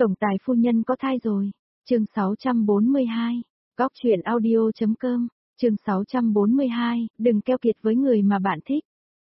Tổng tài phu nhân có thai rồi. Chương 642. Góc truyện audio.com. Chương 642, đừng keo kiệt với người mà bạn thích.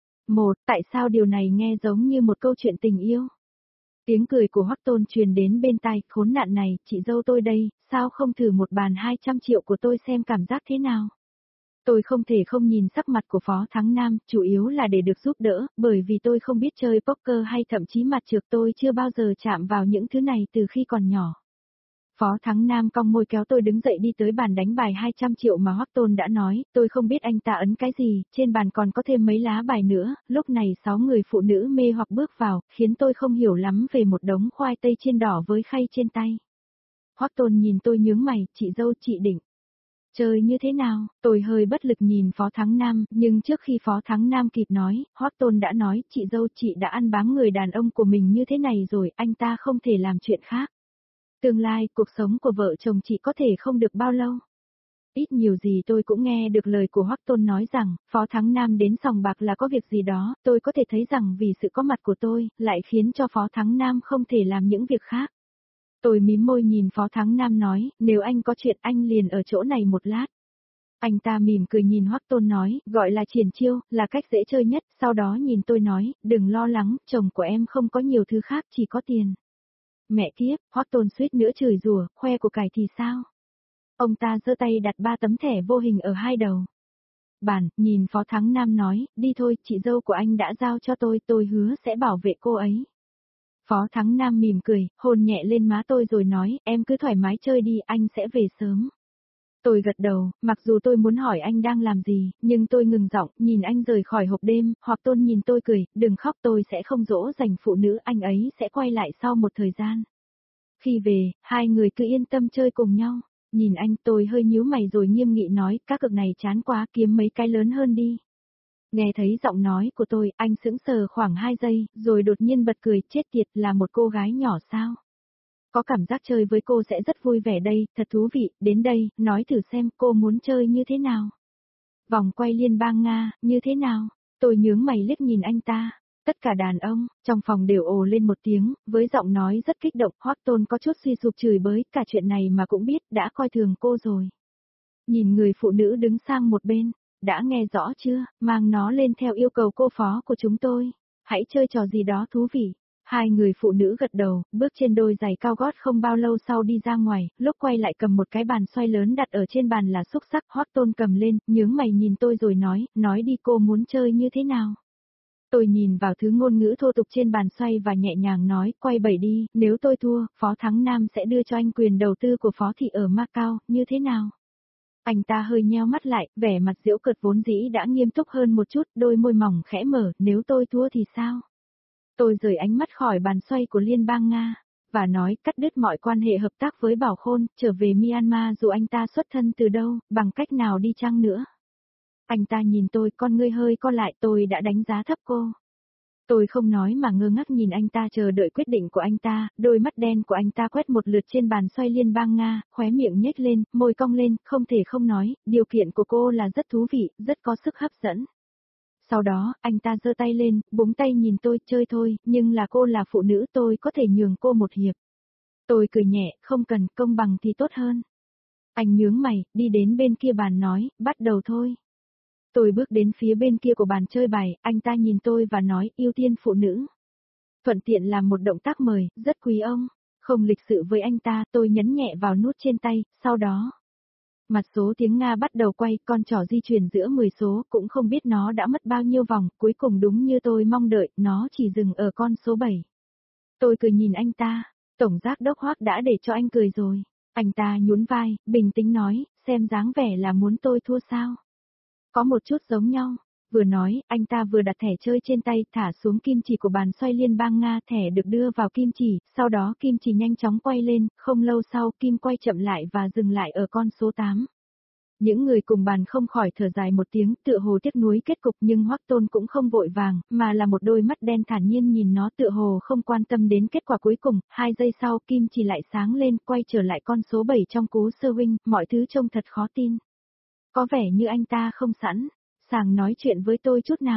Tại sao điều này nghe giống như một câu chuyện tình yêu? Tiếng cười của Hoắc Tôn truyền đến bên tai, khốn nạn này, chị dâu tôi đây, sao không thử một bàn 200 triệu của tôi xem cảm giác thế nào? Tôi không thể không nhìn sắc mặt của Phó Thắng Nam, chủ yếu là để được giúp đỡ, bởi vì tôi không biết chơi poker hay thậm chí mặt trược, tôi chưa bao giờ chạm vào những thứ này từ khi còn nhỏ. Phó Thắng Nam cong môi kéo tôi đứng dậy đi tới bàn đánh bài 200 triệu mà Hoắc Tôn đã nói, tôi không biết anh ta ấn cái gì, trên bàn còn có thêm mấy lá bài nữa, lúc này 6 người phụ nữ mê hoặc bước vào, khiến tôi không hiểu lắm về một đống khoai tây chiên đỏ với khay trên tay. Hoắc Tôn nhìn tôi nhướng mày, chị dâu chị định chơi như thế nào? Tôi hơi bất lực nhìn Phó Thắng Nam, nhưng trước khi Phó Thắng Nam kịp nói, Hoắc Tôn đã nói, chị dâu chị đã ăn bám người đàn ông của mình như thế này rồi, anh ta không thể làm chuyện khác. Tương lai, cuộc sống của vợ chồng chị có thể không được bao lâu. Ít nhiều gì tôi cũng nghe được lời của Hoắc Tôn nói rằng, Phó Thắng Nam đến sòng bạc là có việc gì đó, tôi có thể thấy rằng vì sự có mặt của tôi, lại khiến cho Phó Thắng Nam không thể làm những việc khác. Tôi mím môi nhìn Phó Thắng Nam nói, nếu anh có chuyện anh liền ở chỗ này một lát. Anh ta mỉm cười nhìn Hoắc Tôn nói, gọi là triển chiêu, là cách dễ chơi nhất, sau đó nhìn tôi nói, đừng lo lắng, chồng của em không có nhiều thứ khác, chỉ có tiền. Mẹ kiếp, Hoắc Tôn suýt nữa chửi rủa, khoe của cải thì sao? Ông ta giơ tay đặt 3 tấm thẻ vô hình ở hai đầu bàn, nhìn Phó Thắng Nam nói, đi thôi, chị dâu của anh đã giao cho tôi hứa sẽ bảo vệ cô ấy. Phó Thắng Nam mỉm cười, hôn nhẹ lên má tôi rồi nói, em cứ thoải mái chơi đi, anh sẽ về sớm. Tôi gật đầu, mặc dù tôi muốn hỏi anh đang làm gì, nhưng tôi ngừng giọng, nhìn anh rời khỏi hộp đêm, Hoắc Tôn nhìn tôi cười, đừng khóc, tôi sẽ không dỗ dành phụ nữ, anh ấy sẽ quay lại sau một thời gian. Khi về, hai người cứ yên tâm chơi cùng nhau. Nhìn anh, tôi hơi nhíu mày rồi nghiêm nghị nói, các cược này chán quá, kiếm mấy cái lớn hơn đi. Nghe thấy giọng nói của tôi, anh sững sờ khoảng 2 giây, rồi đột nhiên bật cười, chết tiệt, là một cô gái nhỏ sao? Có cảm giác chơi với cô sẽ rất vui vẻ đây, thật thú vị, đến đây, nói thử xem cô muốn chơi như thế nào. Vòng quay liên bang Nga, như thế nào? Tôi nhướng mày liếc nhìn anh ta. Tất cả đàn ông, trong phòng đều ồ lên một tiếng, với giọng nói rất kích động, Hoắc Tôn có chút suy sụp chửi bới, cả chuyện này mà cũng biết, đã coi thường cô rồi. Nhìn người phụ nữ đứng sang một bên, đã nghe rõ chưa, mang nó lên theo yêu cầu cô phó của chúng tôi. Hãy chơi trò gì đó thú vị. Hai người phụ nữ gật đầu, bước trên đôi giày cao gót không bao lâu sau đi ra ngoài, lúc quay lại cầm một cái bàn xoay lớn đặt ở trên bàn là xúc xắc, Hoắc Tôn cầm lên, nhướng mày nhìn tôi rồi nói đi cô muốn chơi như thế nào. Tôi nhìn vào thứ ngôn ngữ thô tục trên bàn xoay và nhẹ nhàng nói, quay bẩy đi, nếu tôi thua, Phó Thắng Nam sẽ đưa cho anh quyền đầu tư của Phó Thị ở Macau, như thế nào? Anh ta hơi nheo mắt lại, vẻ mặt giễu cợt vốn dĩ đã nghiêm túc hơn một chút, đôi môi mỏng khẽ mở, nếu tôi thua thì sao? Tôi rời ánh mắt khỏi bàn xoay của Liên bang Nga, và nói cắt đứt mọi quan hệ hợp tác với Bảo Khôn, trở về Myanmar dù anh ta xuất thân từ đâu, bằng cách nào đi chăng nữa. Anh ta nhìn tôi, con ngươi hơi co lại, tôi đã đánh giá thấp cô. Tôi không nói mà ngơ ngác nhìn anh ta chờ đợi quyết định của anh ta, đôi mắt đen của anh ta quét một lượt trên bàn xoay liên bang Nga, khóe miệng nhếch lên, môi cong lên, không thể không nói, điều kiện của cô là rất thú vị, rất có sức hấp dẫn. Sau đó, anh ta giơ tay lên, búng tay nhìn tôi, chơi thôi, nhưng là cô là phụ nữ tôi có thể nhường cô một hiệp. Tôi cười nhẹ, không cần, công bằng thì tốt hơn. Anh nhướng mày, đi đến bên kia bàn nói, bắt đầu thôi. Tôi bước đến phía bên kia của bàn chơi bài, anh ta nhìn tôi và nói, ưu tiên phụ nữ. Thuận tiện làm một động tác mời, rất quý ông. Không lịch sự với anh ta, tôi nhấn nhẹ vào nút trên tay, sau đó. Mặt số tiếng Nga bắt đầu quay, con trỏ di chuyển giữa 10 số, cũng không biết nó đã mất bao nhiêu vòng, cuối cùng đúng như tôi mong đợi, nó chỉ dừng ở con số 7. Tôi cười nhìn anh ta, tổng giám đốc Hoắc đã để cho anh cười rồi. Anh ta nhún vai, bình tĩnh nói, xem dáng vẻ là muốn tôi thua sao. Có một chút giống nhau. Vừa nói, anh ta vừa đặt thẻ chơi trên tay, thả xuống kim chỉ của bàn xoay liên bang Nga, thẻ được đưa vào kim chỉ, sau đó kim chỉ nhanh chóng quay lên, không lâu sau kim quay chậm lại và dừng lại ở con số 8. Những người cùng bàn không khỏi thở dài một tiếng, tựa hồ tiếc nuối kết cục, nhưng Hoắc Tôn cũng không vội vàng, mà là một đôi mắt đen thản nhiên nhìn nó, tựa hồ không quan tâm đến kết quả cuối cùng. 2 giây sau kim chỉ lại sáng lên, quay trở lại con số 7 trong cú sơ huynh, mọi thứ trông thật khó tin. Có vẻ như anh ta không sẵn sàng nói chuyện với tôi chút nào.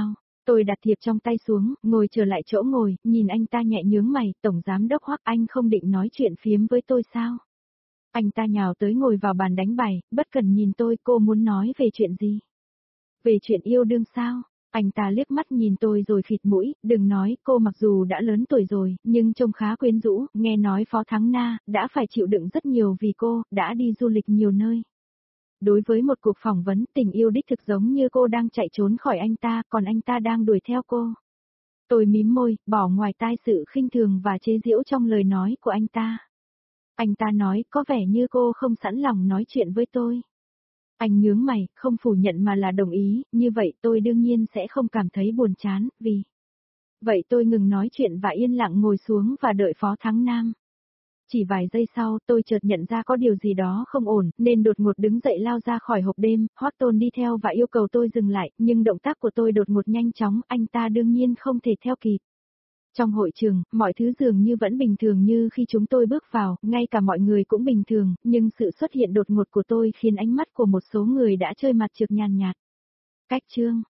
Tôi đặt thiệp trong tay xuống, ngồi trở lại chỗ ngồi, nhìn anh ta nhẹ nhướng mày, Tổng Giám Đốc Hoắc, anh không định nói chuyện phiếm với tôi sao? Anh ta nhào tới ngồi vào bàn đánh bài, bất cần nhìn tôi, cô muốn nói về chuyện gì? Về chuyện yêu đương sao? Anh ta liếc mắt nhìn tôi rồi khịt mũi, đừng nói, cô mặc dù đã lớn tuổi rồi, nhưng trông khá quyến rũ, nghe nói Phó Thắng Na, đã phải chịu đựng rất nhiều vì cô, đã đi du lịch nhiều nơi. Đối với một cuộc phỏng vấn, tình yêu đích thực giống như cô đang chạy trốn khỏi anh ta, còn anh ta đang đuổi theo cô. Tôi mím môi, bỏ ngoài tai sự khinh thường và chế giễu trong lời nói của anh ta. Anh ta nói, có vẻ như cô không sẵn lòng nói chuyện với tôi. Anh nhướng mày, không phủ nhận mà là đồng ý, như vậy tôi đương nhiên sẽ không cảm thấy buồn chán, vì... Vậy tôi ngừng nói chuyện và yên lặng ngồi xuống và đợi Phó Thắng Nam. Chỉ vài giây sau, tôi chợt nhận ra có điều gì đó không ổn, nên đột ngột đứng dậy lao ra khỏi hộp đêm, Hoắc Tôn đi theo và yêu cầu tôi dừng lại, nhưng động tác của tôi đột ngột nhanh chóng, anh ta đương nhiên không thể theo kịp. Trong hội trường, mọi thứ dường như vẫn bình thường như khi chúng tôi bước vào, ngay cả mọi người cũng bình thường, nhưng sự xuất hiện đột ngột của tôi khiến ánh mắt của một số người đã chơi mặt trược nhàn nhạt. Cách chương